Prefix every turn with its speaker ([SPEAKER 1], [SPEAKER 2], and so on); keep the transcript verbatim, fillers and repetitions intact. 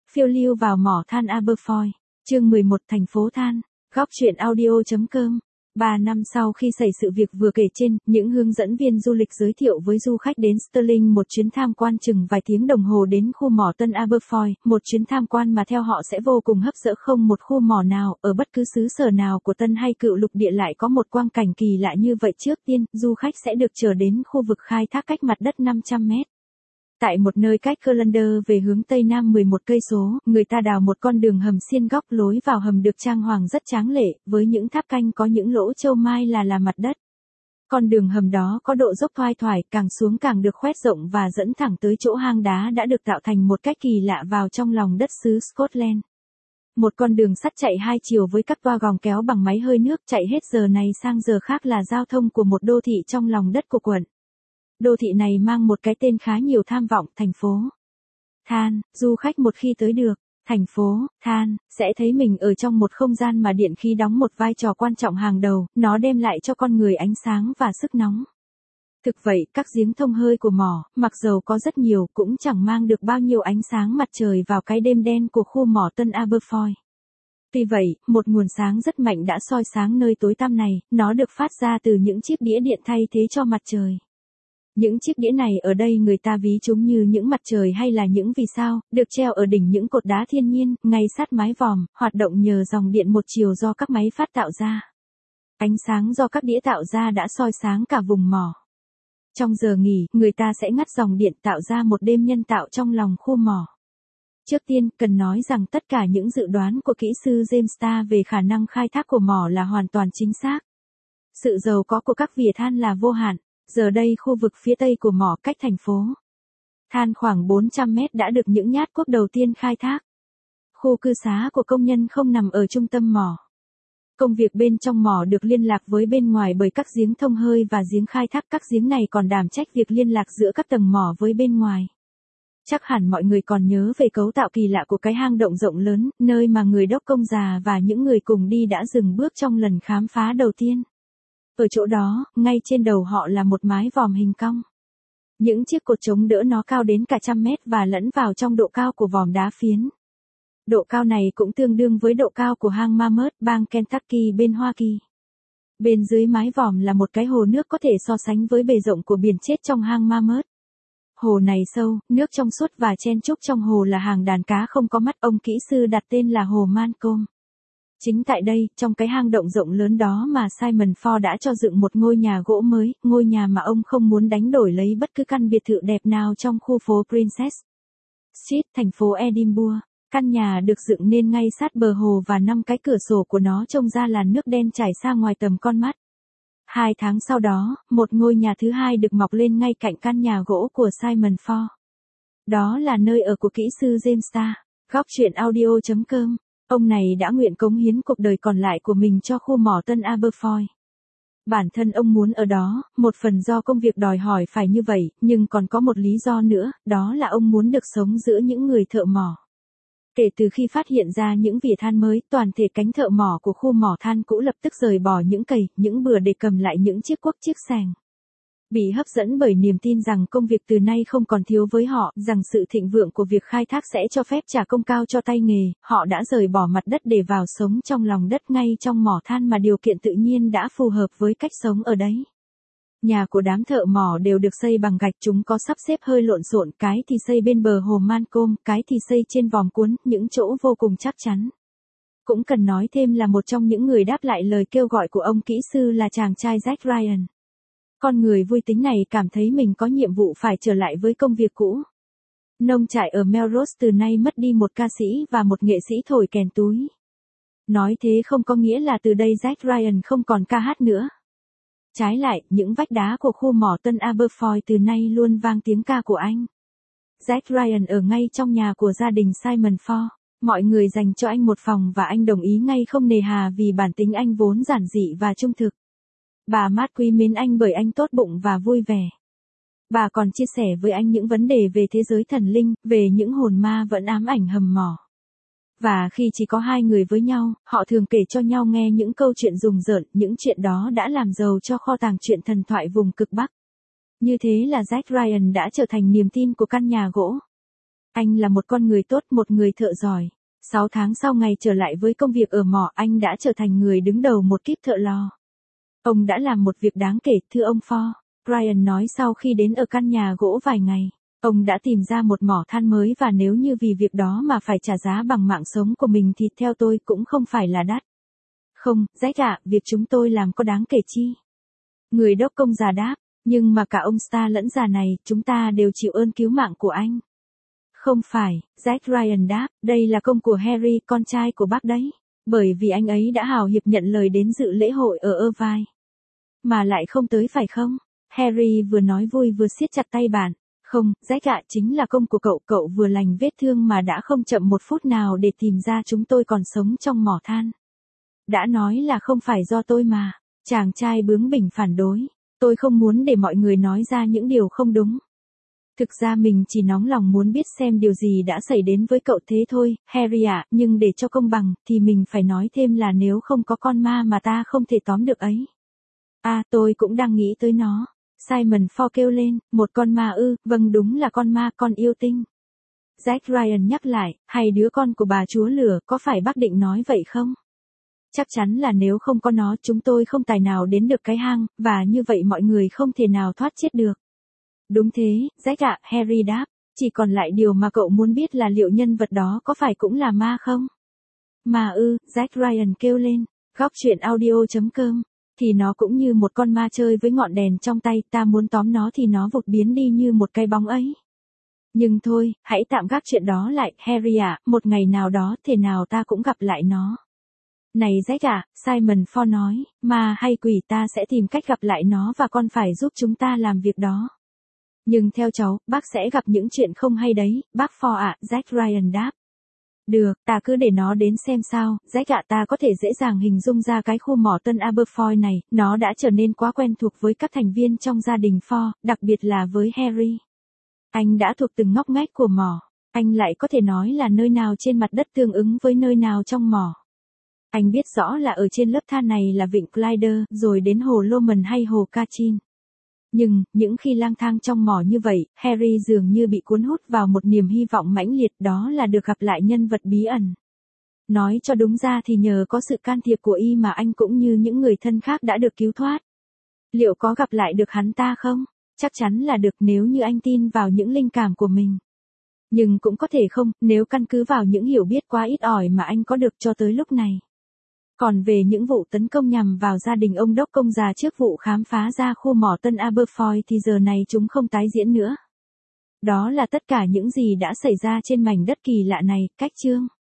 [SPEAKER 1] Phiêu lưu vào mỏ than Aberfoyle. Chương mười một Thành phố than. Góc truyện audio.com. Ba năm sau khi xảy sự việc vừa kể trên, những hướng dẫn viên du lịch giới thiệu với du khách đến Stirling một chuyến tham quan chừng vài tiếng đồng hồ đến khu mỏ Tân Aberfoyle, một chuyến tham quan mà theo họ sẽ vô cùng hấp dẫn. Không một khu mỏ nào, ở bất cứ xứ sở nào của Tân hay Cựu lục địa lại có một quang cảnh kỳ lạ như vậy. Trước tiên, du khách sẽ được chờ đến khu vực khai thác cách mặt đất năm trăm mét. Tại một nơi cách Callander về hướng tây nam mười một cây số, người ta đào một con đường hầm xiên góc. Lối vào hầm được trang hoàng rất tráng lệ, với những tháp canh có những lỗ châu mai là là mặt đất. Con đường hầm đó có độ dốc thoai thoải, càng xuống càng được khoét rộng và dẫn thẳng tới chỗ hang đá đã được tạo thành một cách kỳ lạ vào trong lòng đất xứ Scotland. Một con đường sắt chạy hai chiều với các toa gòng kéo bằng máy hơi nước chạy hết giờ này sang giờ khác là giao thông của một đô thị trong lòng đất của quận. Đô thị này mang một cái tên khá nhiều tham vọng, thành phố than. Du khách một khi tới được thành phố than, sẽ thấy mình ở trong một không gian mà điện khí đóng một vai trò quan trọng hàng đầu, nó đem lại cho con người ánh sáng và sức nóng. Thực vậy, các giếng thông hơi của mỏ, mặc dầu có rất nhiều, cũng chẳng mang được bao nhiêu ánh sáng mặt trời vào cái đêm đen của khu mỏ Tân Aberfoyle. Tuy vậy, một nguồn sáng rất mạnh đã soi sáng nơi tối tăm này, nó được phát ra từ những chiếc đĩa điện thay thế cho mặt trời. Những chiếc đĩa này ở đây người ta ví chúng như những mặt trời hay là những vì sao, được treo ở đỉnh những cột đá thiên nhiên, ngay sát mái vòm, hoạt động nhờ dòng điện một chiều do các máy phát tạo ra. Ánh sáng do các đĩa tạo ra đã soi sáng cả vùng mỏ. Trong giờ nghỉ, người ta sẽ ngắt dòng điện tạo ra một đêm nhân tạo trong lòng khu mỏ. Trước tiên, cần nói rằng tất cả những dự đoán của kỹ sư James Starr về khả năng khai thác của mỏ là hoàn toàn chính xác. Sự giàu có của các vỉa than là vô hạn. Giờ đây khu vực phía tây của mỏ cách thành phố than khoảng bốn trăm mét đã được những nhát cuốc đầu tiên khai thác. Khu cư xá của công nhân không nằm ở trung tâm mỏ. Công việc bên trong mỏ được liên lạc với bên ngoài bởi các giếng thông hơi và giếng khai thác. Các giếng này còn đảm trách việc liên lạc giữa các tầng mỏ với bên ngoài. Chắc hẳn mọi người còn nhớ về cấu tạo kỳ lạ của cái hang động rộng lớn, nơi mà người đốc công già và những người cùng đi đã dừng bước trong lần khám phá đầu tiên. Ở chỗ đó, ngay trên đầu họ là một mái vòm hình cong. Những chiếc cột chống đỡ nó cao đến cả trăm mét và lẫn vào trong độ cao của vòm đá phiến. Độ cao này cũng tương đương với độ cao của hang Mammoth, bang Kentucky bên Hoa Kỳ. Bên dưới mái vòm là một cái hồ nước có thể so sánh với bề rộng của biển chết trong hang Mammoth. Hồ này sâu, nước trong suốt và chen chúc trong hồ là hàng đàn cá không có mắt. Ông kỹ sư đặt tên là hồ Malcolm. Chính tại đây, trong cái hang động rộng lớn đó mà Simon Ford đã cho dựng một ngôi nhà gỗ mới, ngôi nhà mà ông không muốn đánh đổi lấy bất cứ căn biệt thự đẹp nào trong khu phố Princess Street, thành phố Edinburgh. Căn nhà được dựng nên ngay sát bờ hồ và năm cái cửa sổ của nó trông ra làn nước đen trải xa ngoài tầm con mắt. Hai tháng sau đó, một ngôi nhà thứ hai được mọc lên ngay cạnh căn nhà gỗ của Simon Ford. Đó là nơi ở của kỹ sư James Starr. Góc truyện audio.com. Ông này đã nguyện cống hiến cuộc đời còn lại của mình cho khu mỏ Tân Aberfoyle. Bản thân ông muốn ở đó, một phần do công việc đòi hỏi phải như vậy, nhưng còn có một lý do nữa, đó là ông muốn được sống giữa những người thợ mỏ. Kể từ khi phát hiện ra những vỉa than mới, toàn thể cánh thợ mỏ của khu mỏ than cũ lập tức rời bỏ những cày, những bừa để cầm lại những chiếc cuốc chiếc xẻng. Bị hấp dẫn bởi niềm tin rằng công việc từ nay không còn thiếu với họ, rằng sự thịnh vượng của việc khai thác sẽ cho phép trả công cao cho tay nghề, họ đã rời bỏ mặt đất để vào sống trong lòng đất ngay trong mỏ than mà điều kiện tự nhiên đã phù hợp với cách sống ở đấy. Nhà của đám thợ mỏ đều được xây bằng gạch, chúng có sắp xếp hơi lộn xộn, cái thì xây bên bờ hồ Malcolm, cái thì xây trên vòm cuốn, những chỗ vô cùng chắc chắn. Cũng cần nói thêm là một trong những người đáp lại lời kêu gọi của ông kỹ sư là chàng trai Jack Ryan. Con người vui tính này cảm thấy mình có nhiệm vụ phải trở lại với công việc cũ. Nông trại ở Melrose từ nay mất đi một ca sĩ và một nghệ sĩ thổi kèn túi. Nói thế không có nghĩa là từ đây Jack Ryan không còn ca hát nữa. Trái lại, những vách đá của khu mỏ Tân Aberfoyle từ nay luôn vang tiếng ca của anh. Jack Ryan ở ngay trong nhà của gia đình Simon Ford. Mọi người dành cho anh một phòng và anh đồng ý ngay không nề hà vì bản tính anh vốn giản dị và trung thực. Bà Mát quý mến anh bởi anh tốt bụng và vui vẻ. Bà còn chia sẻ với anh những vấn đề về thế giới thần linh, về những hồn ma vẫn ám ảnh hầm mỏ. Và khi chỉ có hai người với nhau, họ thường kể cho nhau nghe những câu chuyện rùng rợn, những chuyện đó đã làm giàu cho kho tàng truyện thần thoại vùng cực Bắc. Như thế là Jack Ryan đã trở thành niềm tin của căn nhà gỗ. Anh là một con người tốt, một người thợ giỏi. Sáu tháng sau ngày trở lại với công việc ở mỏ, anh đã trở thành người đứng đầu một kíp thợ lò. Ông đã làm một việc đáng kể, thưa ông Ford, Ryan nói sau khi đến ở căn nhà gỗ vài ngày. Ông đã tìm ra một mỏ than mới và nếu như vì việc đó mà phải trả giá bằng mạng sống của mình thì theo tôi cũng không phải là đắt. Không, Jack ạ, việc chúng tôi làm có đáng kể chi? Người đốc công già đáp, nhưng mà cả ông Star lẫn già này, chúng ta đều chịu ơn cứu mạng của anh. Không phải, Jack Ryan đáp, đây là công của Harry, con trai của bác đấy. Bởi vì anh ấy đã hào hiệp nhận lời đến dự lễ hội ở Irvine. Mà lại không tới phải không? Harry vừa nói vui vừa siết chặt tay bạn. Không, Jack ạ, chính là công của cậu, cậu vừa lành vết thương mà đã không chậm một phút nào để tìm ra chúng tôi còn sống trong mỏ than. Đã nói là không phải do tôi mà. Chàng trai bướng bỉnh phản đối. Tôi không muốn để mọi người nói ra những điều không đúng. Thực ra mình chỉ nóng lòng muốn biết xem điều gì đã xảy đến với cậu thế thôi, Harry ạ, nhưng để cho công bằng, thì mình phải nói thêm là nếu không có con ma mà ta không thể tóm được ấy. À, tôi cũng đang nghĩ tới nó. Simon Ford kêu lên, một con ma ư, vâng đúng là con ma, con yêu tinh. Jack Ryan nhắc lại, hay đứa con của bà chúa lửa, có phải bác định nói vậy không? Chắc chắn là nếu không có nó chúng tôi không tài nào đến được cái hang, và như vậy mọi người không thể nào thoát chết được. Đúng thế, Jack ạ, Harry đáp, chỉ còn lại điều mà cậu muốn biết là liệu nhân vật đó có phải cũng là ma không? Ma ư, Jack Ryan kêu lên, góc truyện audio chấm com. Thì nó cũng như một con ma chơi với ngọn đèn trong tay, ta muốn tóm nó thì nó vụt biến đi như một cái bóng ấy. Nhưng thôi, hãy tạm gác chuyện đó lại, Harry ạ, một ngày nào đó thể nào ta cũng gặp lại nó. Này Jack ạ, Simon Ford nói, ma hay quỷ ta sẽ tìm cách gặp lại nó và con phải giúp chúng ta làm việc đó. Nhưng theo cháu, bác sẽ gặp những chuyện không hay đấy, bác Ford ạ, Jack Ryan đáp. Được, ta cứ để nó đến xem sao, Jack ạ, ta có thể dễ dàng hình dung ra cái khu mỏ Tân Aberfoyle này, nó đã trở nên quá quen thuộc với các thành viên trong gia đình Ford, đặc biệt là với Harry. Anh đã thuộc từng ngóc ngách của mỏ, anh lại có thể nói là nơi nào trên mặt đất tương ứng với nơi nào trong mỏ. Anh biết rõ là ở trên lớp than này là vịnh Clyde, rồi đến hồ Lomond hay hồ Kachin. Nhưng, những khi lang thang trong mỏ như vậy, Harry dường như bị cuốn hút vào một niềm hy vọng mãnh liệt, đó là được gặp lại nhân vật bí ẩn. Nói cho đúng ra thì nhờ có sự can thiệp của y mà anh cũng như những người thân khác đã được cứu thoát. Liệu có gặp lại được hắn ta không? Chắc chắn là được nếu như anh tin vào những linh cảm của mình. Nhưng cũng có thể không, nếu căn cứ vào những hiểu biết quá ít ỏi mà anh có được cho tới lúc này. Còn về những vụ tấn công nhằm vào gia đình ông đốc công già trước vụ khám phá ra khu mỏ Tân Aberfoyle thì giờ này chúng không tái diễn nữa. Đó là tất cả những gì đã xảy ra trên mảnh đất kỳ lạ này, cách chương.